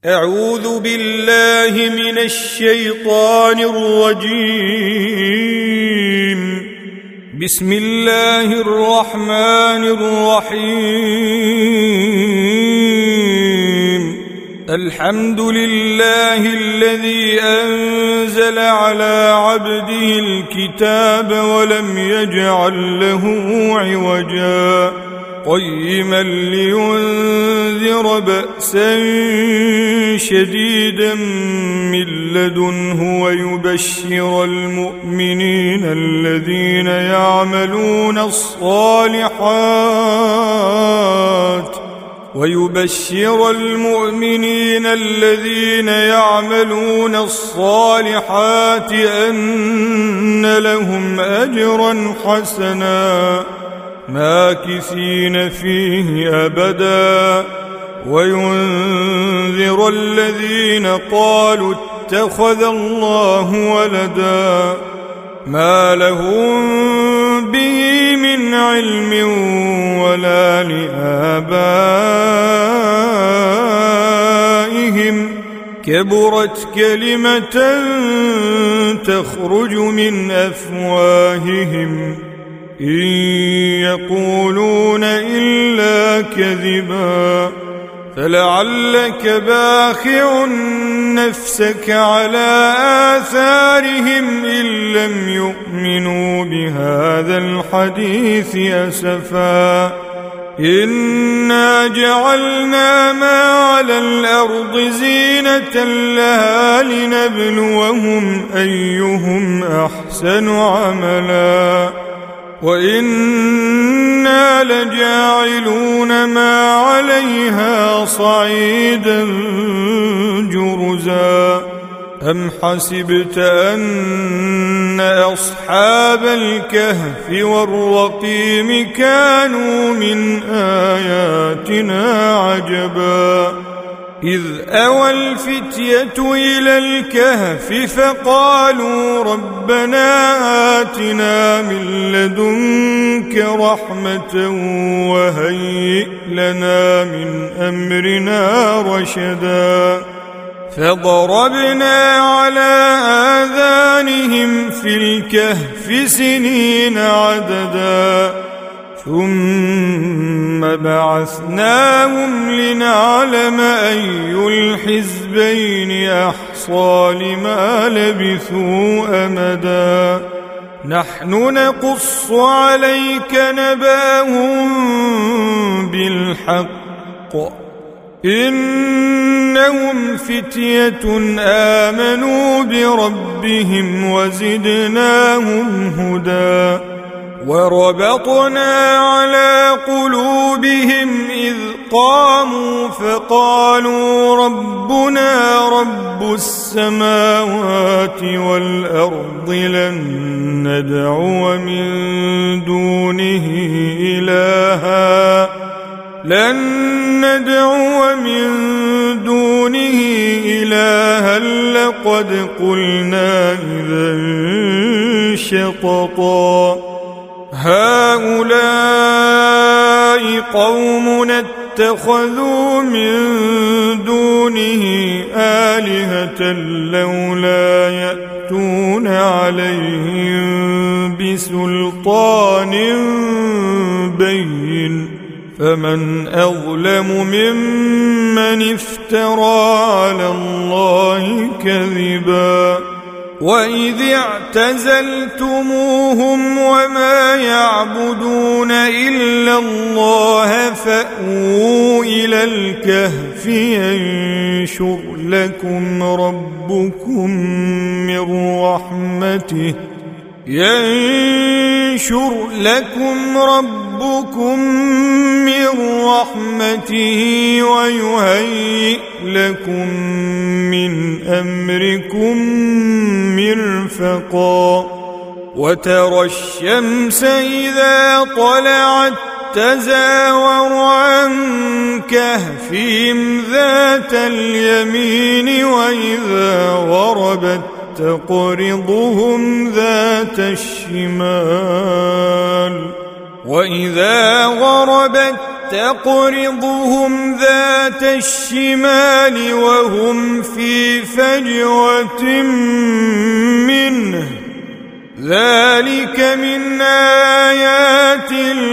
أعوذ بالله من الشيطان الرجيم. بسم الله الرحمن الرحيم. الحمد لله الذي أنزل على عبده الكتاب ولم يجعل له عوجا قيما لينذر بأسا شديدا من لدنه ويبشر المؤمنين الذين يعملون الصالحات أن لهم أجرا حسنا ماكثين فيه أبدا وينذر الذين قالوا اتخذ الله ولدا ما لهم به من علم ولا لآبائهم كبرت كلمة تخرج من أفواههم إن يقولون إلا كذبا فلعلك باخع نفسك على آثارهم إن لم يؤمنوا بهذا الحديث أسفا إنا جعلنا ما على الأرض زينة لها لنبلوهم أيهم أحسن عملا وإنا لجاعلون ما عليها صعيدا جرزا أم حسبت أن أصحاب الكهف والرقيم كانوا من آياتنا عجبا إذ أوى الفتية إلى الكهف فقالوا ربنا آتنا من لدنك رحمة وهيئ لنا من أمرنا رشدا فضربنا على آذانهم في الكهف سنين عددا ثم بعثناهم لنعلم أي الحزبين أحصى لما لبثوا أمدا نحن نقص عليك نبأهم بالحق إنهم فتية آمنوا بربهم وزدناهم هدى وربطنا على قلوبهم إذ قاموا فقالوا ربنا رب السماوات والأرض لن ندعو من دونه إلها لقد قلنا إذا شططا هؤلاء قومنا اتخذوا من دونه آلهة لولا يأتون عليهم بسلطان بين فمن أظلم ممن افترى على الله كذبا وإذ اعتزلتموهم وما يعبدون إلا الله فأووا إلى الكهف ينشر لكم ربكم من رحمته ويهيئ لكم من أمركم مرفقا وترى الشمس إذا طلعت تزاور عن كهفهم ذات اليمين وإذا غربت تقرضهم ذات الشمال وإذا غربت تقرضهم ذات ذات الشمال وهم في فجوة منه ذلك من آيات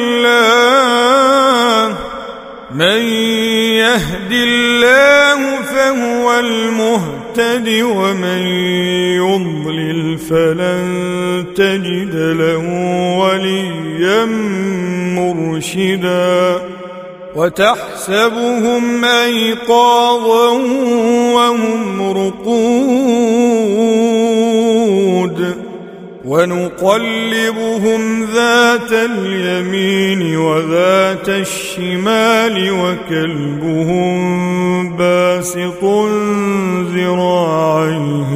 الله من يهد الله فهو المهتد ومن يضلل فلن تجد له وليا مرشدا وتحسبهم أيقاظا وهم رقود ونقلبهم ذات اليمين وذات الشمال وكلبهم باسط ذراعيه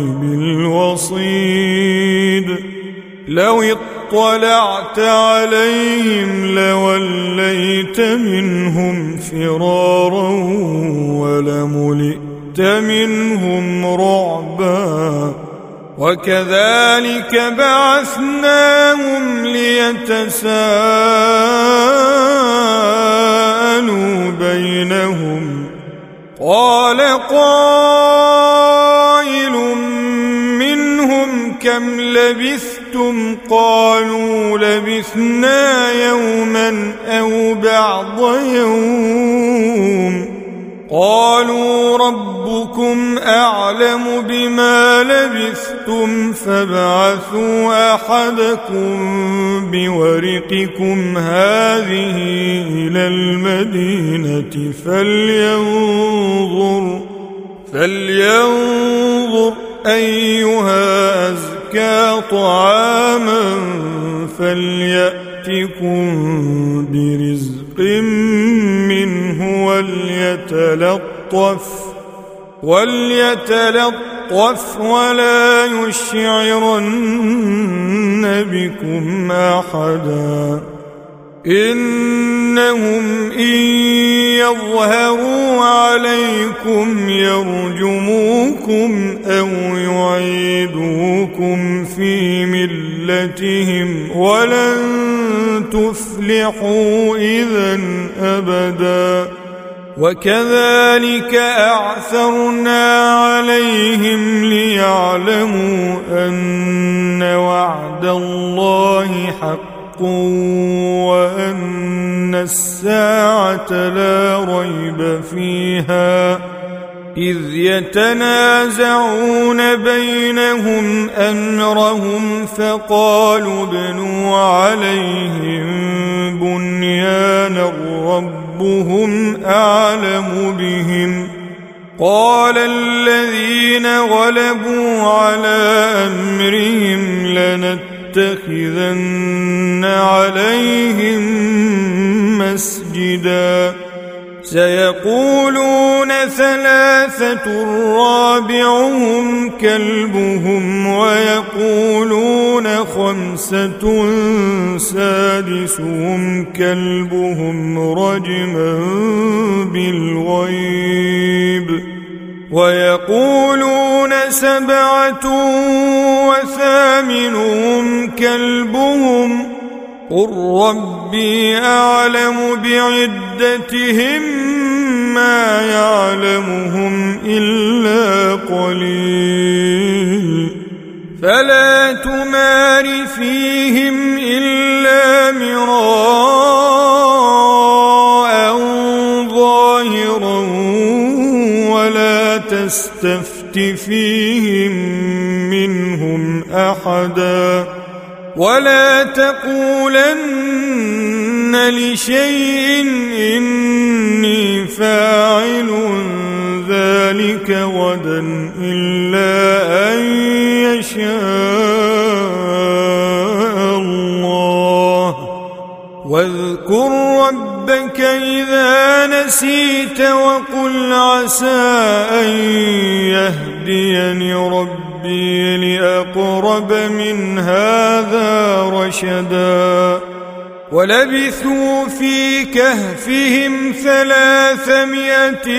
بالوصيد لو اطلعت عليهم لوليت منهم فرارا ولملئت منهم رعبا وكذلك بعثناهم ليتساءلوا بينهم قال قائل منهم كم لبثتم قالوا لبثنا يوما أو بعض يوم قالوا ربكم أعلم بما لبثتم فابعثوا أحدكم بورقكم هذه إلى المدينة فلينظر أيها أزكى طعاما فليأتكم برزق منه وليتلطف ولا يشعرن بكم أحدا إنهم إن يظهروا عليكم يرجموكم أو يعيدوكم في ملتهم ولن تفلحوا إذا أبدا وكذلك أعثرنا عليهم ليعلموا أن وعد الله حق وأن الساعة لا ريب فيها إذ يتنازعون بينهم أمرهم فقالوا ابنوا عليهم بنيانا ربهم أعلم بهم قال الذين غلبوا على أمرهم لنتخذن عليهم مسجدا سيقولون ثلاثة رابعهم كلبهم ويقولون خمسة سادسهم كلبهم رجما بالغيب ويقولون سبعة وثامنهم كلبهم قل ربي أعلم بعدتهم ما يعلمهم إلا قليل فلا تمار فيهم إلا مراء ظاهرا ولا تستفت فيهم منهم أحدا ولا تقولن لشيء إني فاعل ذلك غدا إلا أن يشاء الله واذكر ربك إذا نسيت وقل عسى أن يهديني ربي لأقرب من هذا رشدا ولبثوا في كهفهم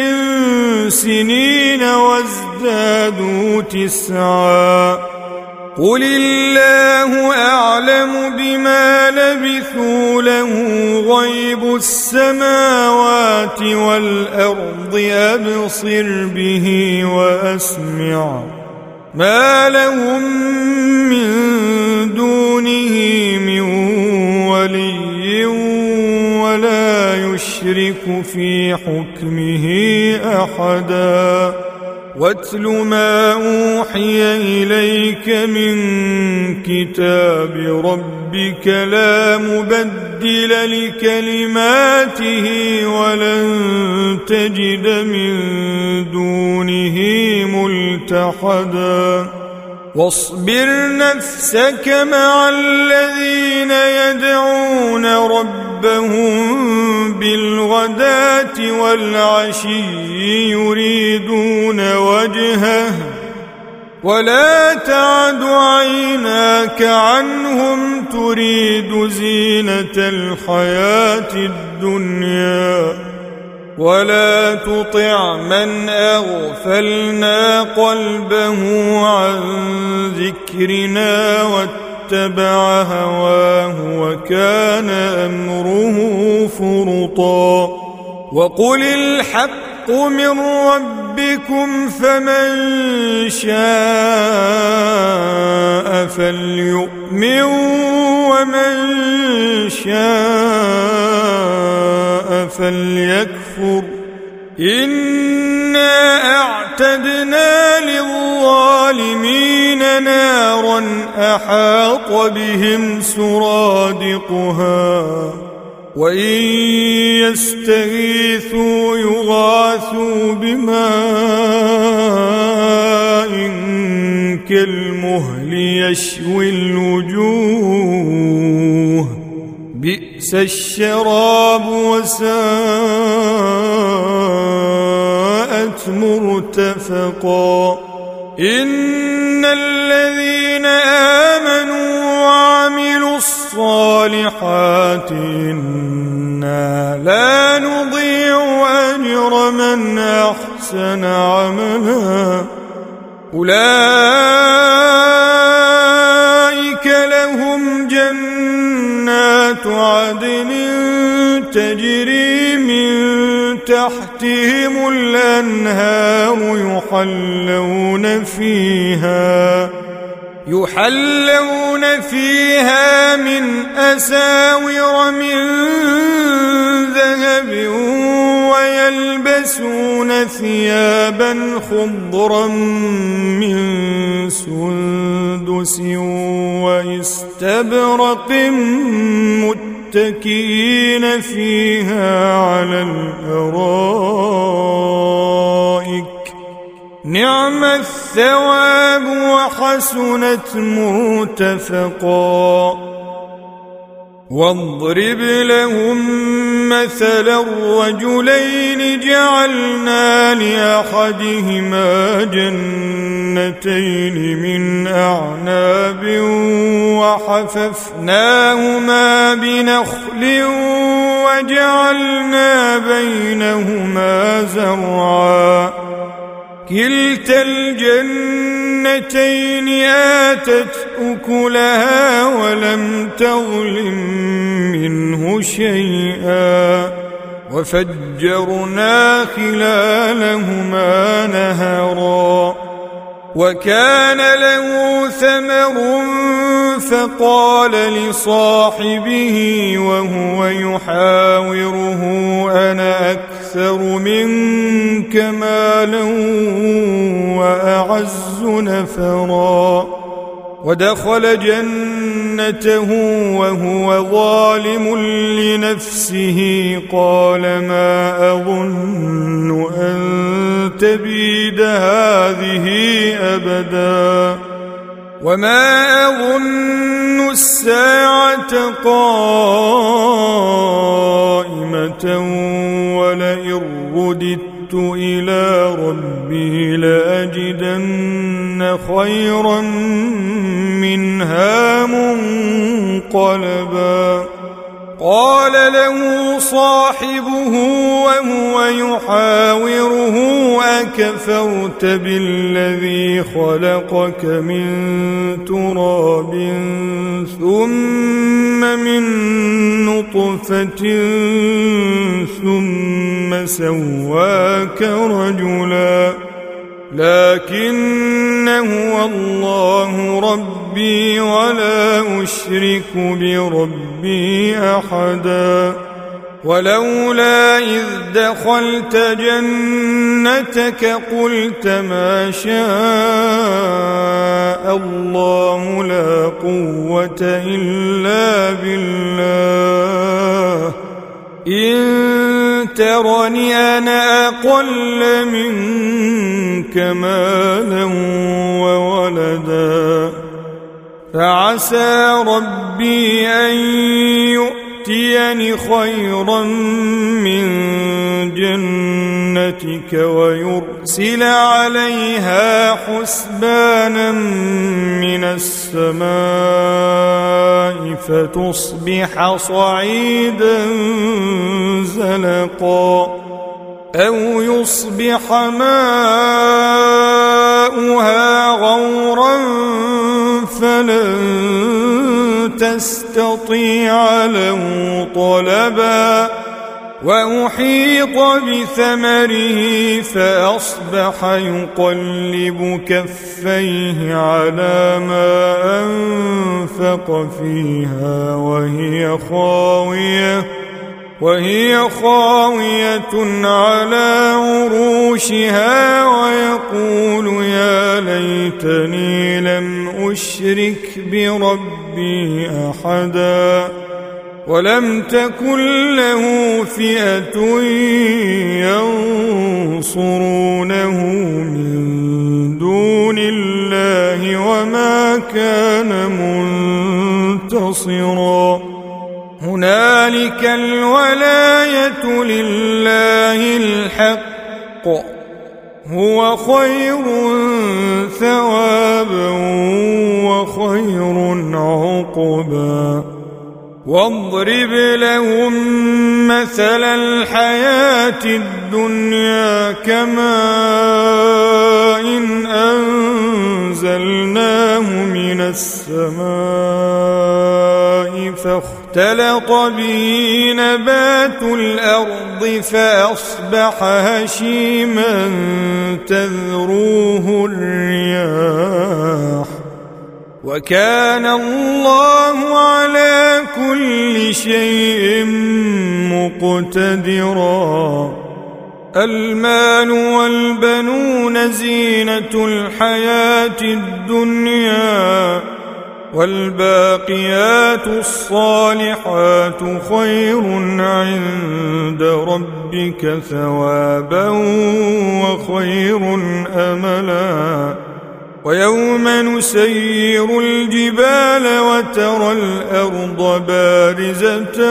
300 سنين وازدادوا 9 قل الله أعلم بما لبثوا له غيب السماوات والأرض أبصر به وأسمع ما لهم من دونه من ولي ولا يشرك في حكمه أحدا واتل ما أوحي إليك من كتاب ربك لا مبدل لكلماته ولن تجد من دونه ملتحدا واصبر نفسك مع الذين يدعون ربهم بالغداة والعشي يريدون وجهه ولا تعد عيناك عنهم تريد زينة الحياة الدنيا ولا تطع من أغفلنا قلبه عن ذكرنا واتبع هواه وكان أمره فرطا وقل الحق من ربكم فمن شاء فليؤمن ومن شاء فليكفر إنا أعتدنا للظالمين نارا أحاط بهم سرادقها وإن يستغيثوا يغاثوا بماء كالمهل يشوي الوجوه بئس الشراب وساءت مرتفقا إن الذين آمنوا وعملوا الصالحات إنا لا نضيع أجر من أحسن عملا أولئك لهم جنات عدن تجري من تحتهم الأنهار يحلون فيها من أساور من ذهب ويلبسون ثيابا خضرا من سندس واستبرق متكئين فيها على الأرائك نعم الثواب وحسنت مرتفقا واضرب لهم مثل الرجلين جعلنا لأحدهما جنتين من أعناب وحففناهما بنخل وجعلنا بينهما زرعا كلتا الجنتين آتت أكلها ولم تظلم منه شيئا وفجرنا خلالهما نهرا وكان له ثمر فقال لصاحبه وهو يحاوره أنا أكثر منك مالا وأعز نفرا ودخل جنته وهو ظالم لنفسه قال ما أظن أن تبيد هذه أبدا وما أظن الساعة قائمة ولئن رددت إلى ربي لأجدن خيرا منها منقلبا قال له صاحبه وهو يحاوره أكفرت بالذي خلقك من تراب ثم من نطفة ثم سواك رجلا لكن هو الله ربي ولا أشرك بربي أحدا ولولا إذ دخلت جنتك قلت ما شاء الله لا قوة إلا بالله إن ترني أنا أقل منك مالا وولدا فعسى ربي أن يؤتيني خيرا من جنتك ويرسل عليها حسبانا من السماء فتصبح صعيدا زلقا أو يصبح ماؤها غورا فلن تستطيع له طلبا وأحيط بثمره فأصبح يقلب كفيه على ما أنفق فيها وهي خاوية على عروشها ويقول يا ليتني لم أشرك بربي أحدا ولم تكن له فئة ينصرونه من دون الله وما كان منتصرا هنالك الولاية لله الحق هو خير ثوابا وخير عقبا واضرب لهم مثل الحياة الدنيا كماء إن أنزلناه من السماء فاختلط به نبات الأرض فأصبح هشيما تذروه الرياح وكان الله على كل شيء مقتدرا المال والبنون زينة الحياة الدنيا والباقيات الصالحات خير عند ربك ثوابا وخير أملا ويوم نسير الجبال وترى الأرض بارزة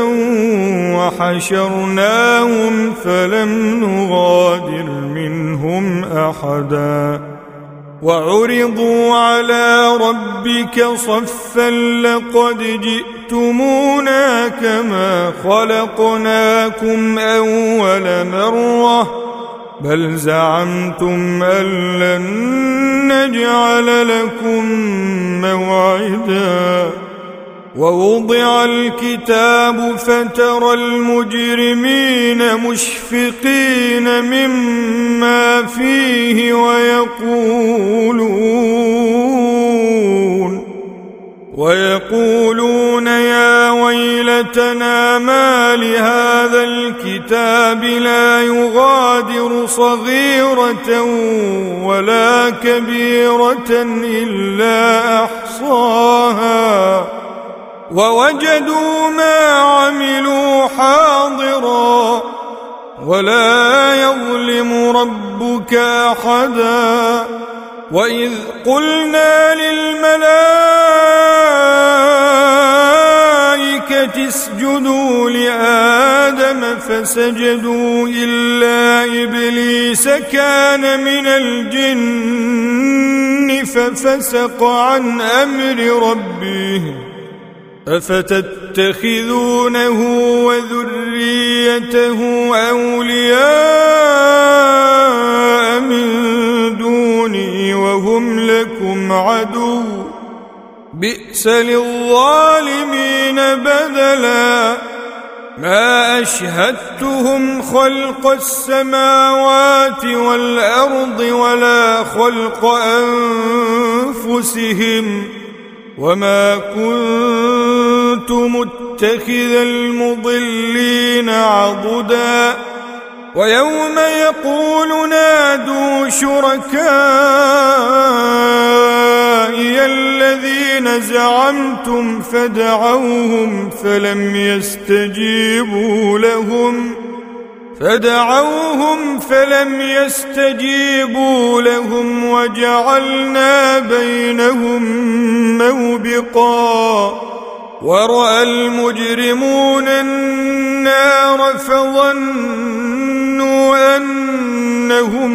وحشرناهم فلم نغادر منهم أحدا وعرضوا على ربك صفا لقد جئتمونا كما خلقناكم أول مرة بل زعمتم أن لن نجعل لكم موعدا ووضع الكتاب فترى المجرمين مشفقين مما فيه ويقولون يا ويلتنا ما لهذا الكتاب لا يغادر صغيرة ولا كبيرة إلا أحصاها ووجدوا ما عملوا حاضرا ولا يظلم ربك أحدا وإذ قلنا للملائكة اسجدوا لآدم فسجدوا إلا إبليس كان من الجن ففسق عن أمر ربه أفتتخذونه وذريته أولياء من دوني وهم لكم عدو بئس للظالمين بدلا ما أشهدتهم خلق السماوات والأرض ولا خلق أنفسهم وما كنت متخذ المضلين عضدا ويوم يقول نادوا شركائي الذين زعمتم فدعوهم فلم يستجيبوا لهم وجعلنا بينهم موبقا ورأى المجرمون النار فظنوا أنهم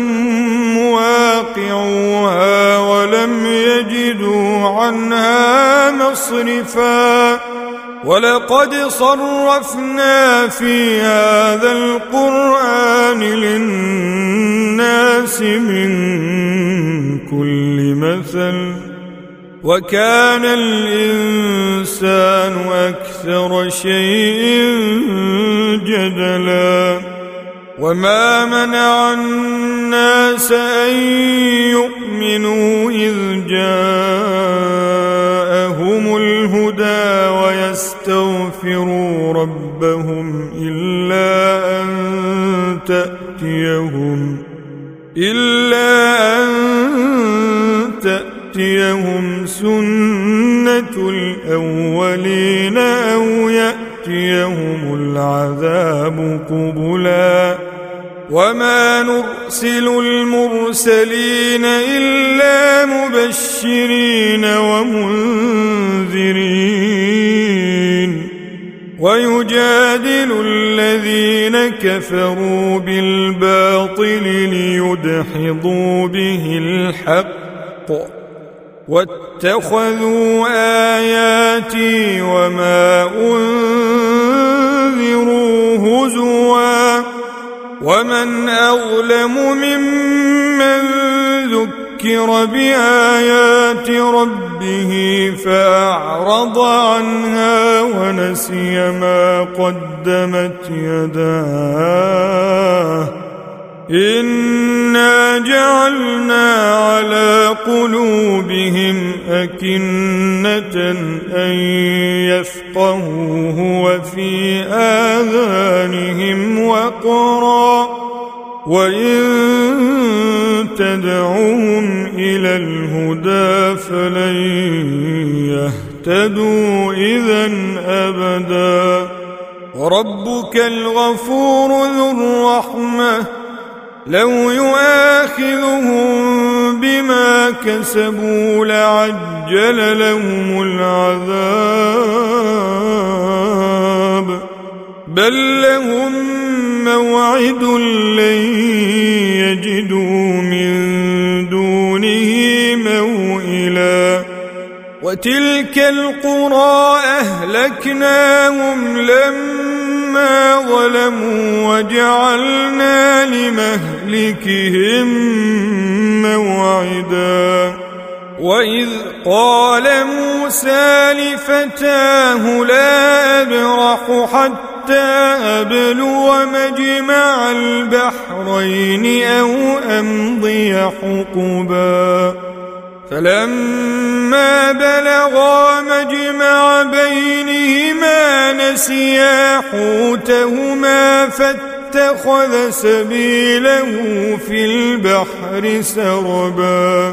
مواقعوها ولم يجدوا عنها مصرفا ولقد صرفنا في هذا القرآن للناس من كل مثل وكان الإنسان أكثر شيء جدلا وما منع الناس أن يؤمنوا إذ جاءهم الهدى ويستغفروا ربهم إلا أن تأتيهم سنة الأولين أو يأتيهم العذاب قبلا وما نرسل المرسلين إلا مبشرين ومنذرين ويجادل الذين كفروا بالباطل ليدحضوا به الحق واتخذوا آياتي وما أنذروا هزوا ومن أظلم ممن ذكر بآيات ربه فأعرض عنها ونسي ما قدمت يداه إنا جعلنا على قلوبهم أكنة أن يفقهوه وفي آذانهم وقرا وإن تدعوهم إلى الهدى فلن يهتدوا إذن أبدا ربك الغفور ذو الرحمة لو يؤاخذهم بما كسبوا لعجل لهم العذاب بل لهم موعد لن يجدوا من دونه موئلا وتلك القرى أهلكناهم لما ظلموا وجعلنا لمهلكهم موعدا وإذ قال موسى لفتاه لا أبرح حتى أبلغ مجمع البحرين أو أمضي حقبا فلما بلغا مجمع بينهما نسيا حوتهما فاتخذ سبيله في البحر سربا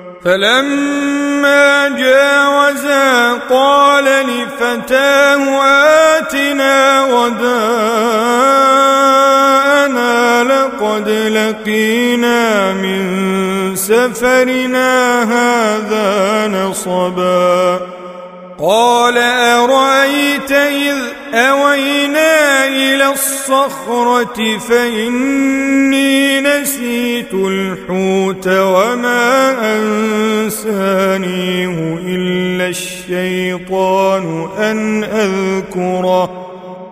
فلما جاوزا قال لفتاه آتنا غداءنا لقد لقينا من سفرنا هذا نصبا قال أرأيت إذ أوينا إلى الصخرة فإني نسيت الحوت وما أنسانيه إلا الشيطان أن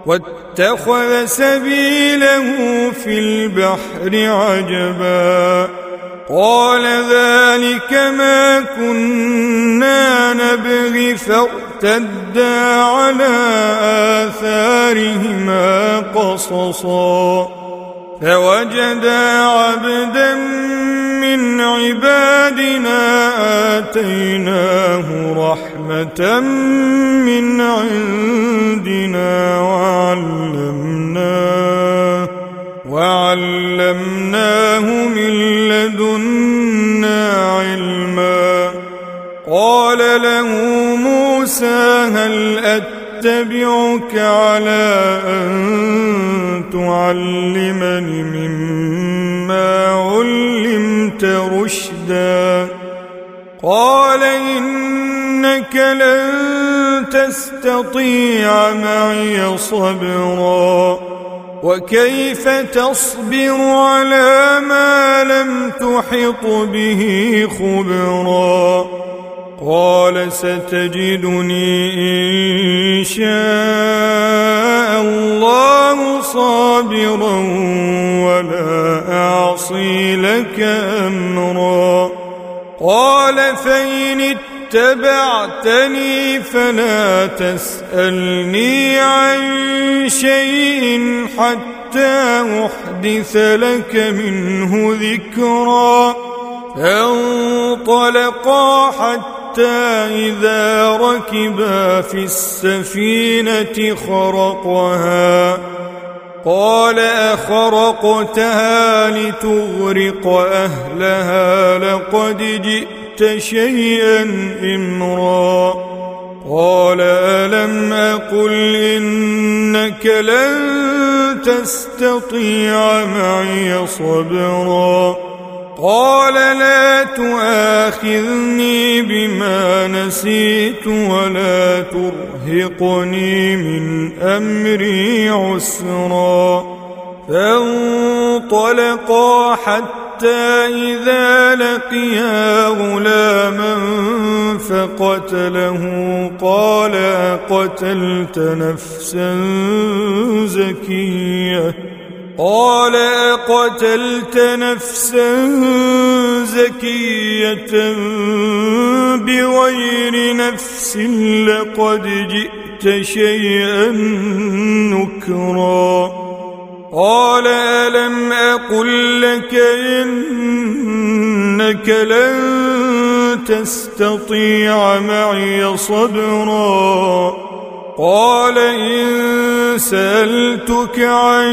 واتخذ سبيله في البحر عجبا قال ذلك ما كنا نبغي فارتدا على آثارهما قصصا فوجدا عبدا من عبادنا آتيناه رحمة من عندنا وعلمناه من لدنا علما قال له موسى هل أتبعك على أن تعلمني مما علمت رشدا قال إنك لن تستطيع معي صبرا وكيف تصبر على ما لم تحط به خبرا قال ستجدني إن شاء الله صابرا ولا أعصي لك أمرا قال فإن اتبعتني فلا تسألني عن شيء حتى أحدث لك منه ذكرا فانطلقا حتى إذا ركبا في السفينة خرقها قال أخرقتها لتغرق أهلها لقد جئت شيئا إمرا قال ألم أقل إنك لن تستطيع معي صبرا قال لا تؤاخذني بما نسيت ولا ترهقني من أمري عسرا فانطلقا حتى إذا لقيا غلاما فقتله قال أقتلت نفسا زكية بغير نفس لقد جئت شيئا نكرا قال ألم أقل لك إنك لن تستطيع معي صبرا قال إن سألتك عن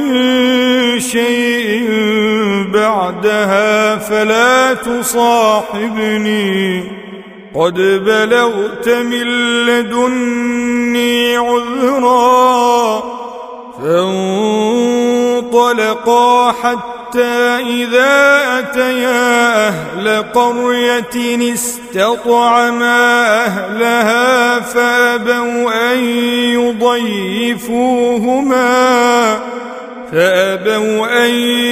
شيء بعدها فلا تصاحبني قد بلغت من لدني عذرا فانطلقا حتى إذا أتيا أهل قرية استطعما أهلها فأبوا أن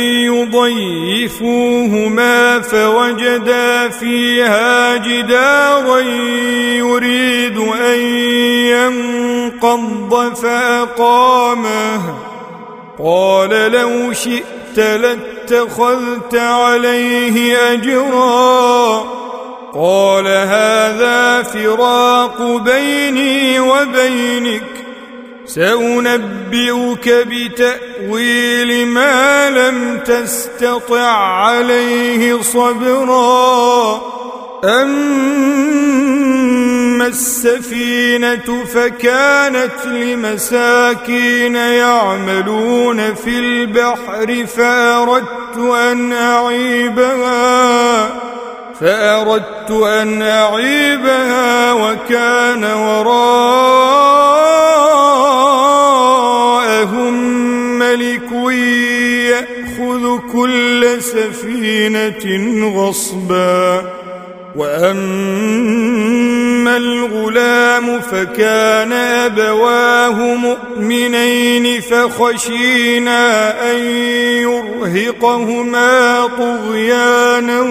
يضيفوهما فوجدا فيها جدارا يريد أن ينقض فأقامه قال لو شئت لاتخذت عليه أجرا قال هذا فراق بيني وبينك سأنبئك بتأويل ما لم تستطع عليه صبرا أما السفينة فكانت لمساكين يعملون في البحر فأردت أن أعيبها وكان وراءهم ملك يأخذ كل سفينة غصبا وأما الغلام فكان أبواه مؤمنين فخشينا أن يرهقهما طغيانا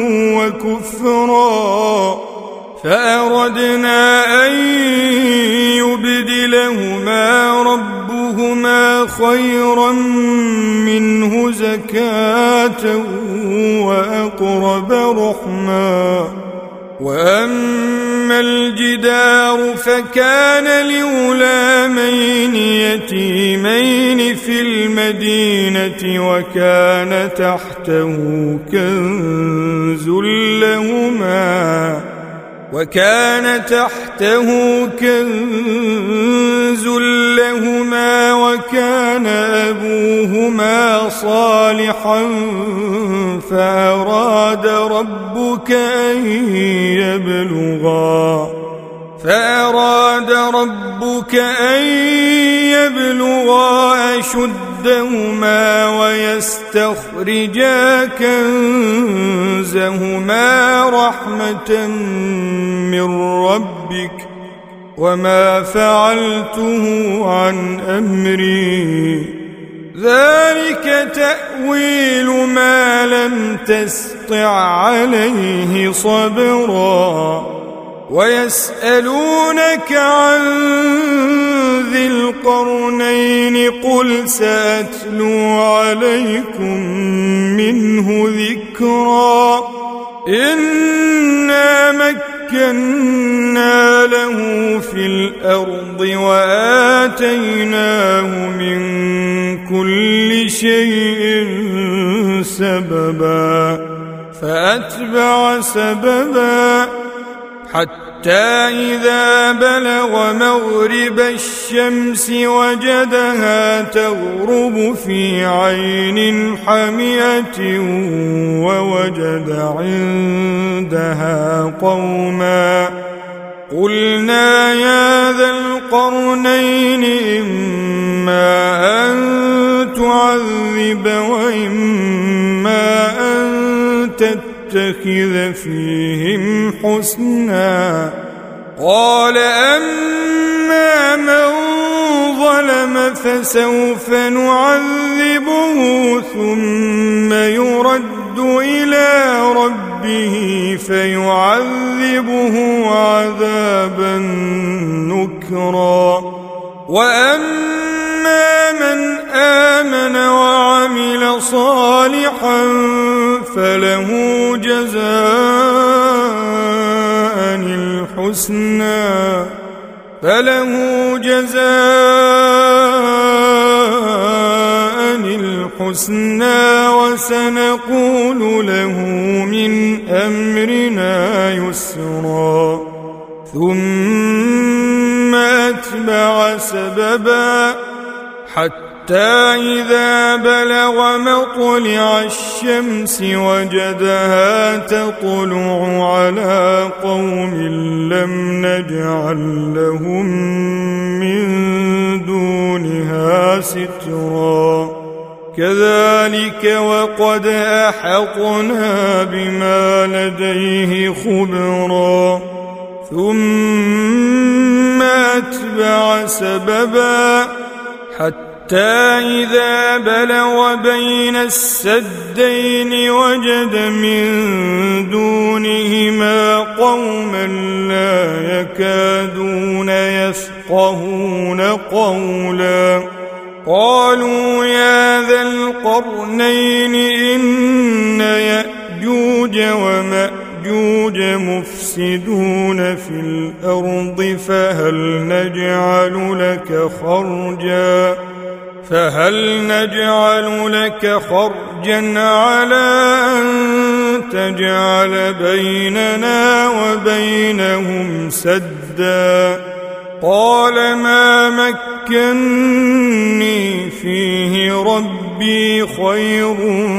وكفرا فأردنا أن يبدلهما ربهما أيهما خيرا منه زكاة وأقرب رحما وأما الجدار فكان لغلامين يتيمين في المدينة وكان تحته كنز لهما وكان أبوهما صالحا فأراد ربك أن يبلغا أشدهما ويستخرجا كنزهما رحمة من ربك وما فعلته عن أمري ذلك تأويل ما لم تسطع عليه صبرا ويسألونك عن ذي القرنين قل سأتلو عليكم منه ذكرا إنا مكنا له في الأرض وآتيناه من كل شيء سببا فأتبع سببا حتى إذا بلغ مغرب الشمس وجدها تغرب في عين حمئة ووجد عندها قوما قلنا يا ذا القرنين إما أن تعذب وإما أن تتخذ فيهم حسنا قال أما من ظلم فسوف نعذبه ثم يرد إلى ربه فيعذبه عذابا نكرا وأما من آمن وعمل صالحا فله جزاء الحسنى وسنقول له من أمرنا يسرا ثم أتبع سببا حتى إذا بلغ مطلع الشمس وجدها تطلع على قوم لم نجعل لهم من دونها سترا كذلك وقد أحطنا بما لديه خبرا ثم أتبع سببا حتى إذا بلغ بين السدين وجد من دونهما قوما لا يكادون يفقهون قولا قالوا يا ذا القرنين إن يأجوج ومأجوج مفسدون في الأرض فهل نجعل لك خرجا على أن تجعل بيننا وبينهم سدا قال ما مكني فيه ربي خير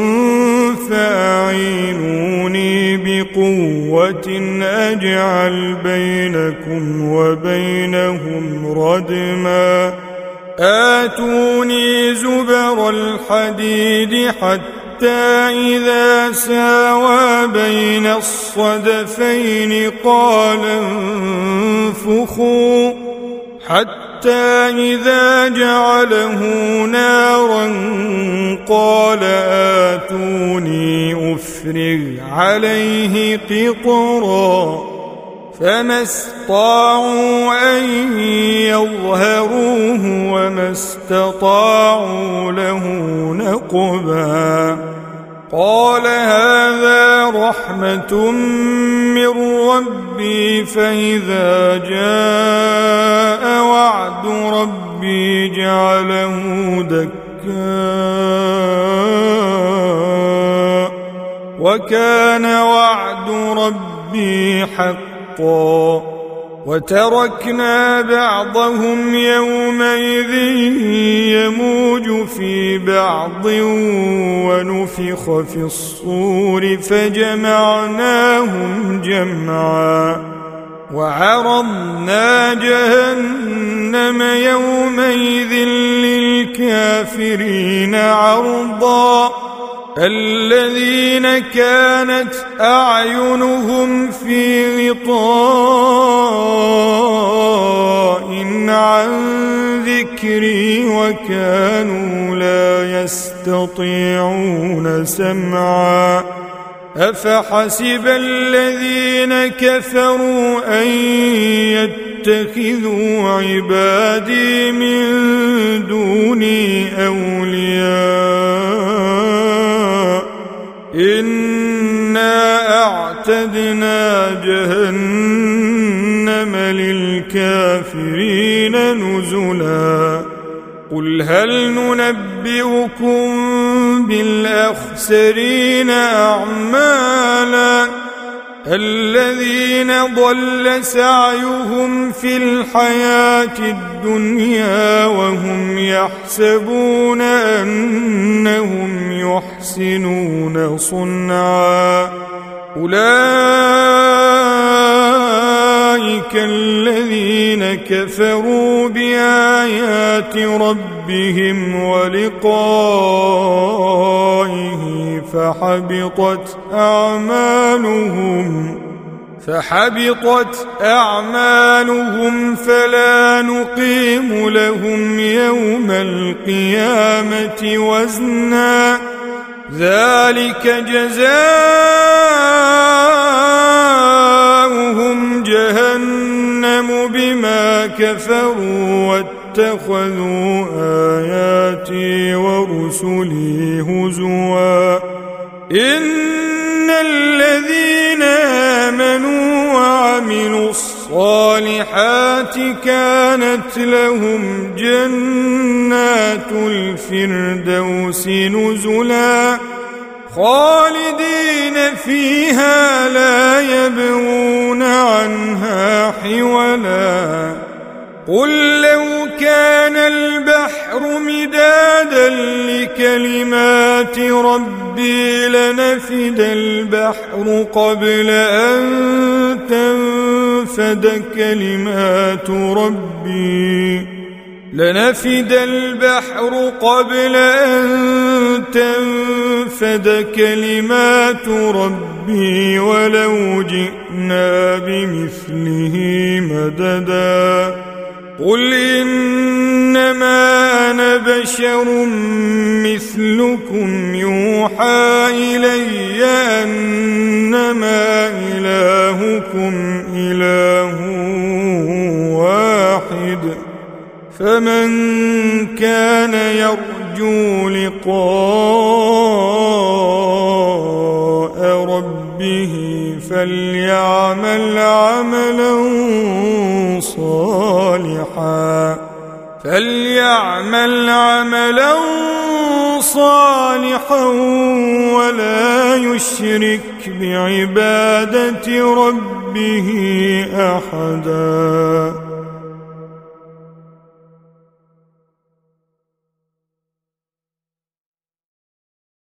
فأعينوني بقوة أجعل بينكم وبينهم ردما آتوني زبر الحديد حتى إذا ساوى بين الصدفين قال انفخوا حتى إذا جعله نارا قال آتوني أفرغ عليه قطرا فما استطاعوا أن يظهروه وما استطاعوا له نقبا قال هذا رحمة من ربي فإذا جاء وعد ربي جعله دكا وكان وعد ربي حقا وتركنا بعضهم يومئذ يموج في بعض ونفخ في الصور فجمعناهم جمعا وعرضنا جهنم يومئذ للكافرين عرضا الذين كانت أعينهم في غطاء عن ذكري وكانوا لا يستطيعون سمعا أفحسب الذين كفروا أن يتخذوا عبادي من دوني أولياء إنا أعتدنا جهنم للكافرين نزلا قل هل ننبئكم بالأخسرين أعمالا الذين ضل سعيهم في الحياة الدنيا وهم يحسبون أنهم يحسنون صنعا أولئك الذين كفروا بآيات ربهم ولقائه فحبطت أعمالهم فلا نقيم لهم يوم القيامة وزنا ذلك جزاؤهم جهنم بما كفروا واتخذوا آياتي ورسلي هزوا إن الذين آمنوا وعملوا الصالحات كانت لهم جنات الفردوس نزلا خالدين فيها لا يبغون عنها حولا قل لو كان البحر مدادا لكلمات ربي لنفد البحر قبل أن تنفد كلمات ربي ولو جئنا بمثله مددا قل إنما أنا بشر مثلكم يوحى إلي أنما إلهكم إله واحد فمن كان يرجو لقاء ربه فليعمل عملا صالحا ولا يشرك بعبادة ربه أحدا.